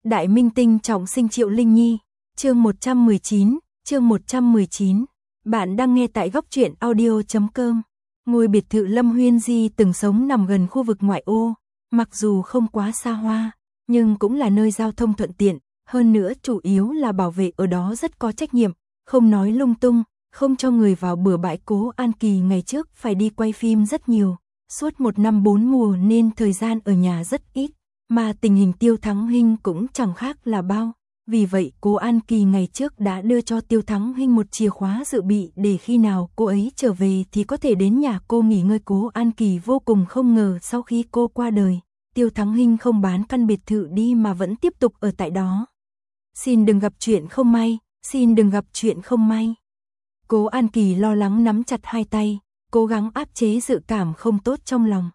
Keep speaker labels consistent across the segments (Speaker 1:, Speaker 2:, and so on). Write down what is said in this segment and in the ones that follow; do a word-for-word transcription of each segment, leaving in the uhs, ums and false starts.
Speaker 1: Đại minh tinh trọng sinh Triệu Linh Nhi, chương một trăm mười chín, chương một trăm mười chín. Bạn đang nghe tại góc truyện audio chấm com. Ngôi biệt thự Lâm Huyên Di từng sống nằm gần khu vực ngoại ô, mặc dù không quá xa hoa, nhưng cũng là nơi giao thông thuận tiện, hơn nữa chủ yếu là bảo vệ ở đó rất có trách nhiệm, không nói lung tung, không cho người vào bừa bãi. Cố An Kỳ ngày trước phải đi quay phim rất nhiều, suốt một năm bốn mùa nên thời gian ở nhà rất ít. Mà tình hình Tiêu Thắng Hinh cũng chẳng khác là bao, vì vậy Cố An Kỳ ngày trước đã đưa cho Tiêu Thắng Hinh một chìa khóa dự bị để khi nào cô ấy trở về thì có thể đến nhà cô nghỉ ngơi. Cố An Kỳ vô cùng không ngờ sau khi cô qua đời, Tiêu Thắng Hinh không bán căn biệt thự đi mà vẫn tiếp tục ở tại đó. Xin đừng gặp chuyện không may, xin đừng gặp chuyện không may. Cố An Kỳ lo lắng nắm chặt hai tay, cố gắng áp chế dự cảm không tốt trong lòng.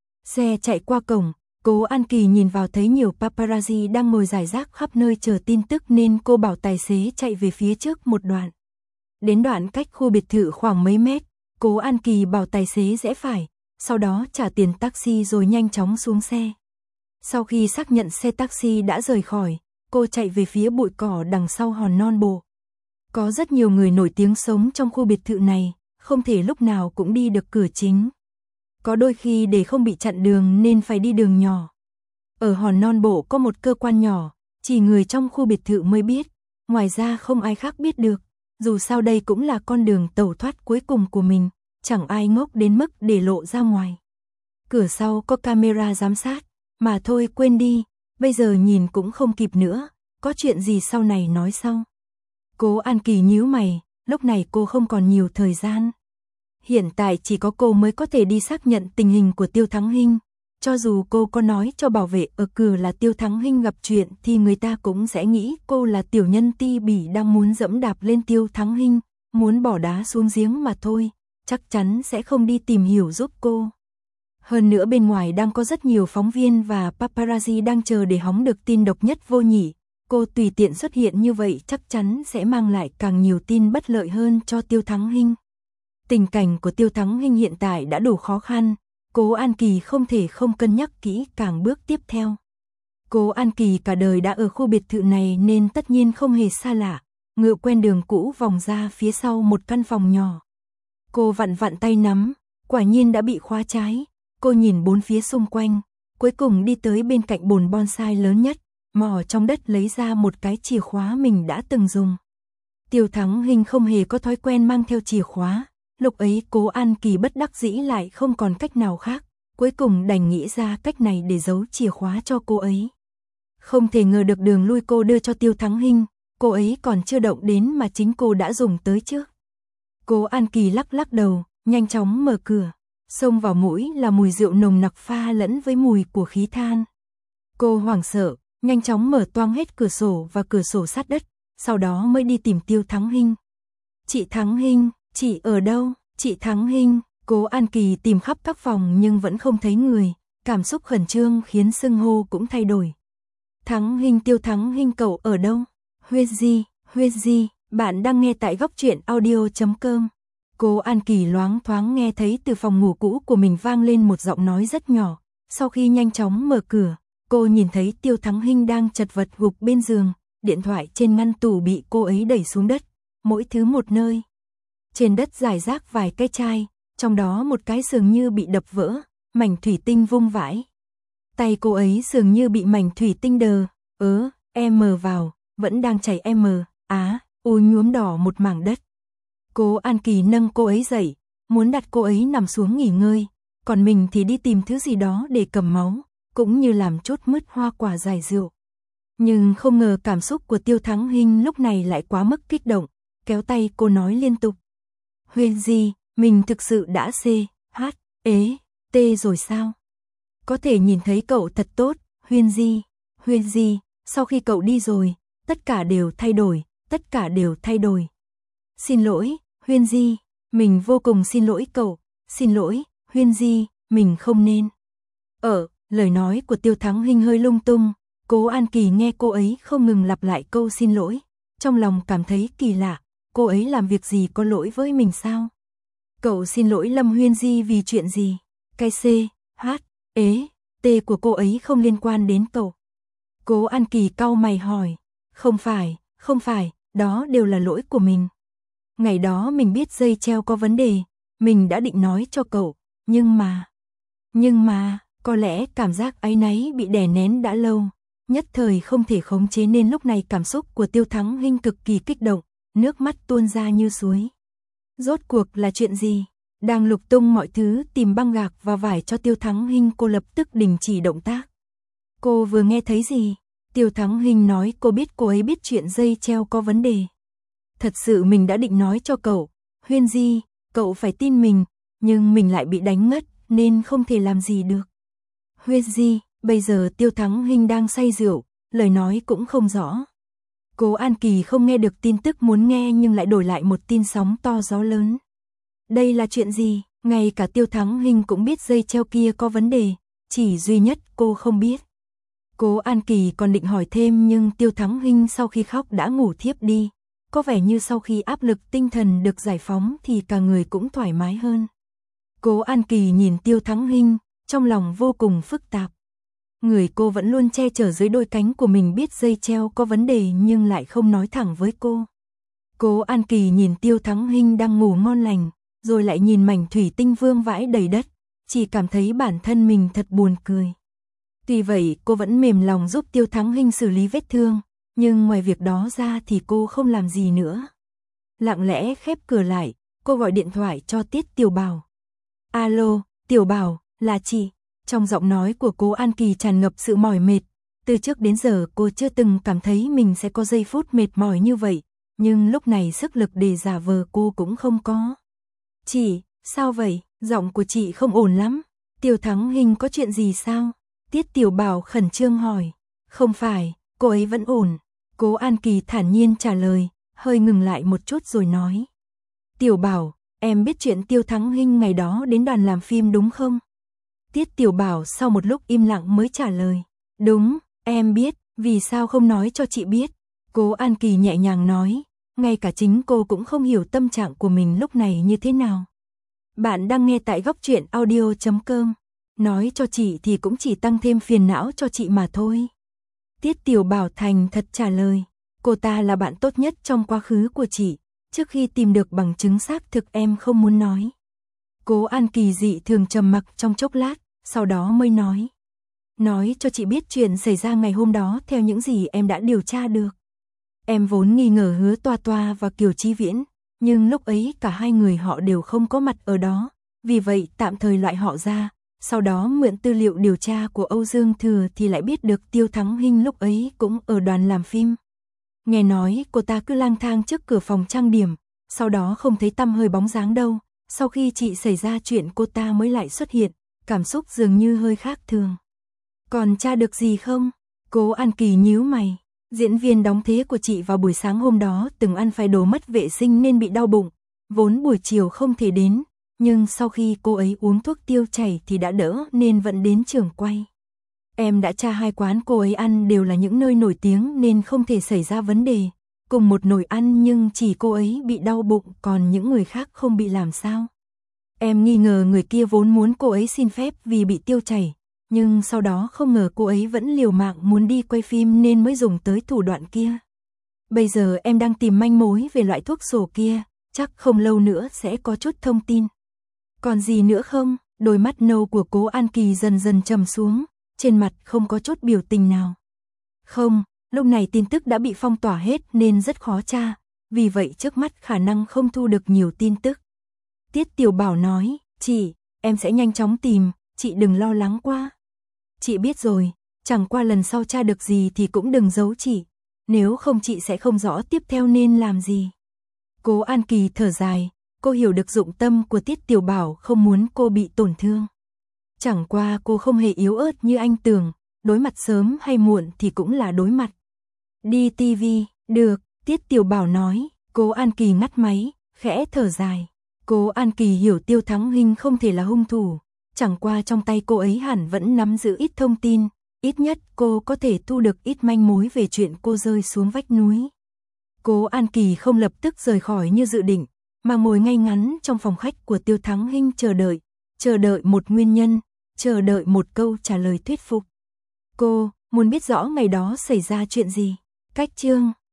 Speaker 1: Xe chạy qua cổng. Cố An Kỳ nhìn vào thấy nhiều paparazzi đang ngồi rải rác khắp nơi chờ tin tức nên cô bảo tài xế chạy về phía trước một đoạn. Đến đoạn cách khu biệt thự khoảng mấy mét, Cố An Kỳ bảo tài xế rẽ phải, sau đó trả tiền taxi rồi nhanh chóng xuống xe. Sau khi xác nhận xe taxi đã rời khỏi, cô chạy về phía bụi cỏ đằng sau hòn non bộ. Có rất nhiều người nổi tiếng sống trong khu biệt thự này, không thể lúc nào cũng đi được cửa chính. Có đôi khi để không bị chặn đường nên phải đi đường nhỏ. Ở hòn non bộ có một cơ quan nhỏ, chỉ người trong khu biệt thự mới biết, ngoài ra không ai khác biết được. Dù sao đây cũng là con đường tẩu thoát cuối cùng của mình, chẳng ai ngốc đến mức để lộ ra ngoài. Cửa sau có camera giám sát, mà thôi quên đi, bây giờ nhìn cũng không kịp nữa, có chuyện gì sau này nói sau. Cố An Kỳ nhíu mày, lúc này cô không còn nhiều thời gian. Hiện tại chỉ có cô mới có thể đi xác nhận tình hình của Tiêu Thắng Hinh. Cho dù cô có nói cho bảo vệ ở cửa là Tiêu Thắng Hinh gặp chuyện thì người ta cũng sẽ nghĩ cô là tiểu nhân ti bỉ đang muốn dẫm đạp lên Tiêu Thắng Hinh, muốn bỏ đá xuống giếng mà thôi, chắc chắn sẽ không đi tìm hiểu giúp cô. Hơn nữa bên ngoài đang có rất nhiều phóng viên và paparazzi đang chờ để hóng được tin độc nhất vô nhị. Cô tùy tiện xuất hiện như vậy chắc chắn sẽ mang lại càng nhiều tin bất lợi hơn cho Tiêu Thắng Hinh. Tình cảnh của Tiêu Thắng Hinh hiện tại đã đủ khó khăn, Cố An Kỳ không thể không cân nhắc kỹ càng bước tiếp theo. Cố An Kỳ cả đời đã ở khu biệt thự này nên tất nhiên không hề xa lạ, ngựa quen đường cũ vòng ra phía sau một căn phòng nhỏ. Cô vặn vặn tay nắm, quả nhiên đã bị khóa trái, cô nhìn bốn phía xung quanh, cuối cùng đi tới bên cạnh bồn bonsai lớn nhất, mò trong đất lấy ra một cái chìa khóa mình đã từng dùng. Tiêu Thắng Hinh không hề có thói quen mang theo chìa khóa. Lúc ấy Cố An Kỳ bất đắc dĩ lại không còn cách nào khác, cuối cùng đành nghĩ ra cách này để giấu chìa khóa cho cô ấy. Không thể ngờ được đường lui cô đưa cho Tiêu Thắng Hinh, cô ấy còn chưa động đến mà chính cô đã dùng tới trước. Cố An Kỳ lắc lắc đầu, nhanh chóng mở cửa, xông vào mũi là mùi rượu nồng nặc pha lẫn với mùi của khí than. Cô hoảng sợ, nhanh chóng mở toang hết cửa sổ và cửa sổ sát đất, sau đó mới đi tìm Tiêu Thắng Hinh. Chị Thắng Hinh, chị ở đâu? Chị Thắng Hinh. Cố An Kỳ tìm khắp các phòng nhưng vẫn không thấy người, cảm xúc khẩn trương khiến xưng hô cũng thay đổi. Thắng Hinh, Tiêu Thắng Hinh, cậu ở đâu? Huyên Di, Huyên Di, bạn đang nghe tại góc truyện audio chấm com. Cố An Kỳ loáng thoáng nghe thấy từ phòng ngủ cũ của mình vang lên một giọng nói rất nhỏ, sau khi nhanh chóng mở cửa, cô nhìn thấy Tiêu Thắng Hinh đang chật vật gục bên giường, điện thoại trên ngăn tủ bị cô ấy đẩy xuống đất, mỗi thứ một nơi. Trên đất rải rác vài cái chai, trong đó một cái dường như bị đập vỡ, mảnh thủy tinh vung vãi. Tay cô ấy dường như bị mảnh thủy tinh đờ, ớ, em vào, vẫn đang chảy em, á, u nhuốm đỏ một mảng đất. Cố An Kỳ nâng cô ấy dậy, muốn đặt cô ấy nằm xuống nghỉ ngơi, còn mình thì đi tìm thứ gì đó để cầm máu, cũng như làm chút mứt hoa quả giải rượu. Nhưng không ngờ cảm xúc của Tiêu Thắng Hinh lúc này lại quá mức kích động, kéo tay cô nói liên tục. Huyên Di, mình thực sự đã xê, hát, ế, tê rồi sao? Có thể nhìn thấy cậu thật tốt, Huyên Di, Huyên Di, sau khi cậu đi rồi, tất cả đều thay đổi, tất cả đều thay đổi. Xin lỗi, Huyên Di, mình vô cùng xin lỗi cậu, xin lỗi, Huyên Di, mình không nên. Ở, lời nói của Tiêu Thắng Hinh hơi lung tung, Cố An Kỳ nghe cô ấy không ngừng lặp lại câu xin lỗi, trong lòng cảm thấy kỳ lạ. Cô ấy làm việc gì có lỗi với mình sao? Cậu xin lỗi Lâm Huyên Di vì chuyện gì? Cái C, H, ế, T của cô ấy không liên quan đến cậu. Cố An Kỳ cau mày hỏi, không phải, không phải, đó đều là lỗi của mình. Ngày đó mình biết dây treo có vấn đề, mình đã định nói cho cậu, nhưng mà, nhưng mà, có lẽ cảm giác áy náy bị đè nén đã lâu, nhất thời không thể khống chế nên lúc này cảm xúc của Tiêu Thắng Hinh cực kỳ kích động, nước mắt tuôn ra như suối. Rốt cuộc là chuyện gì? Đang lục tung mọi thứ tìm băng gạc và vải cho Tiêu Thắng Hinh, cô lập tức đình chỉ động tác. Cô vừa nghe thấy gì? Tiêu Thắng Hinh nói cô biết cô ấy biết chuyện dây treo có vấn đề. Thật sự mình đã định nói cho cậu, Huyên Di, cậu phải tin mình, nhưng mình lại bị đánh ngất nên không thể làm gì được. Huyên Di, bây giờ Tiêu Thắng Hinh đang say rượu, lời nói cũng không rõ. Cố An Kỳ không nghe được tin tức muốn nghe nhưng lại đổi lại một tin sóng to gió lớn. Đây là chuyện gì? Ngay cả Tiêu Thắng Hinh cũng biết dây treo kia có vấn đề, chỉ duy nhất cô không biết. Cố An Kỳ còn định hỏi thêm nhưng Tiêu Thắng Hinh sau khi khóc đã ngủ thiếp đi. Có vẻ như sau khi áp lực tinh thần được giải phóng thì cả người cũng thoải mái hơn. Cố An Kỳ nhìn Tiêu Thắng Hinh, trong lòng vô cùng phức tạp. Người cô vẫn luôn che chở dưới đôi cánh của mình biết dây treo có vấn đề nhưng lại không nói thẳng với cô. Cố An Kỳ nhìn Tiêu Thắng Hinh đang ngủ ngon lành, rồi lại nhìn mảnh thủy tinh vương vãi đầy đất, chỉ cảm thấy bản thân mình thật buồn cười. Tuy vậy cô vẫn mềm lòng giúp Tiêu Thắng Hinh xử lý vết thương, nhưng ngoài việc đó ra thì cô không làm gì nữa. Lặng lẽ khép cửa lại, cô gọi điện thoại cho Tiết Tiểu Bảo. Alo, Tiểu Bảo, là chị. Trong giọng nói của Cố An Kỳ tràn ngập sự mỏi mệt. Từ trước đến giờ cô chưa từng cảm thấy mình sẽ có giây phút mệt mỏi như vậy, nhưng lúc này sức lực để giả vờ cô cũng không có. Chị, sao vậy? Giọng của chị không ổn lắm. Tiêu Thắng Hinh có chuyện gì sao? Tiết Tiểu Bảo khẩn trương hỏi. Không phải, cô ấy vẫn ổn. Cố An Kỳ thản nhiên trả lời, hơi ngừng lại một chút rồi nói. Tiểu Bảo, em biết chuyện Tiêu Thắng Hinh ngày đó đến đoàn làm phim đúng không? Tiết Tiểu Bảo sau một lúc im lặng mới trả lời. Đúng, em biết, vì sao không nói cho chị biết? Cố An Kỳ nhẹ nhàng nói, ngay cả chính cô cũng không hiểu tâm trạng của mình lúc này như thế nào. Bạn đang nghe tại góc truyện audio chấm com. Nói cho chị thì cũng chỉ tăng thêm phiền não cho chị mà thôi. Tiết Tiểu Bảo thành thật trả lời, cô ta là bạn tốt nhất trong quá khứ của chị, trước khi tìm được bằng chứng xác thực em không muốn nói. Cố An Kỳ dị thường trầm mặc trong chốc lát, sau đó mới nói. Nói cho chị biết chuyện xảy ra ngày hôm đó theo những gì em đã điều tra được. Em vốn nghi ngờ Hứa Toa Toa và Kiều Chí Viễn, nhưng lúc ấy cả hai người họ đều không có mặt ở đó, vì vậy tạm thời loại họ ra. Sau đó mượn tư liệu điều tra của Âu Dương Thừa thì lại biết được Tiêu Thắng Hinh lúc ấy cũng ở đoàn làm phim. Nghe nói cô ta cứ lang thang trước cửa phòng trang điểm, sau đó không thấy tăm hơi bóng dáng đâu. Sau khi chị xảy ra chuyện cô ta mới lại xuất hiện, cảm xúc dường như hơi khác thường. Còn tra được gì không? Cố An Kỳ nhíu mày. Diễn viên đóng thế của chị vào buổi sáng hôm đó từng ăn phải đồ mất vệ sinh nên bị đau bụng, vốn buổi chiều không thể đến. Nhưng sau khi cô ấy uống thuốc tiêu chảy thì đã đỡ nên vẫn đến trường quay. Em đã tra hai quán cô ấy ăn đều là những nơi nổi tiếng nên không thể xảy ra vấn đề. Cùng một nồi ăn nhưng chỉ cô ấy bị đau bụng còn những người khác không bị làm sao. Em nghi ngờ người kia vốn muốn cô ấy xin phép vì bị tiêu chảy. Nhưng sau đó không ngờ cô ấy vẫn liều mạng muốn đi quay phim nên mới dùng tới thủ đoạn kia. Bây giờ em đang tìm manh mối về loại thuốc sổ kia, chắc không lâu nữa sẽ có chút thông tin. Còn gì nữa không? Đôi mắt nâu của Cố An Kỳ dần dần trầm xuống, trên mặt không có chút biểu tình nào. Không, lúc này tin tức đã bị phong tỏa hết nên rất khó tra, vì vậy trước mắt khả năng không thu được nhiều tin tức. Tiết Tiểu Bảo nói, chị, em sẽ nhanh chóng tìm, chị đừng lo lắng quá. Chị biết rồi, chẳng qua lần sau tra được gì thì cũng đừng giấu chị, nếu không chị sẽ không rõ tiếp theo nên làm gì. Cố An Kỳ thở dài. Cô hiểu được dụng tâm của Tiết Tiểu Bảo không muốn cô bị tổn thương. Chẳng qua cô không hề yếu ớt như anh tưởng, đối mặt sớm hay muộn thì cũng là đối mặt. Đi ti vi, được, Tiết Tiểu Bảo nói. Cố An Kỳ ngắt máy, khẽ thở dài. Cố An Kỳ hiểu Tiêu Thắng Hinh không thể là hung thủ, chẳng qua trong tay cô ấy hẳn vẫn nắm giữ ít thông tin, ít nhất cô có thể thu được ít manh mối về chuyện cô rơi xuống vách núi. Cố An Kỳ không lập tức rời khỏi như dự định, mà ngồi ngay ngắn trong phòng khách của Tiêu Thắng Hinh chờ đợi, chờ đợi một nguyên nhân, chờ đợi một câu trả lời thuyết phục. Cô, muốn biết rõ ngày đó xảy ra chuyện gì. Cách chương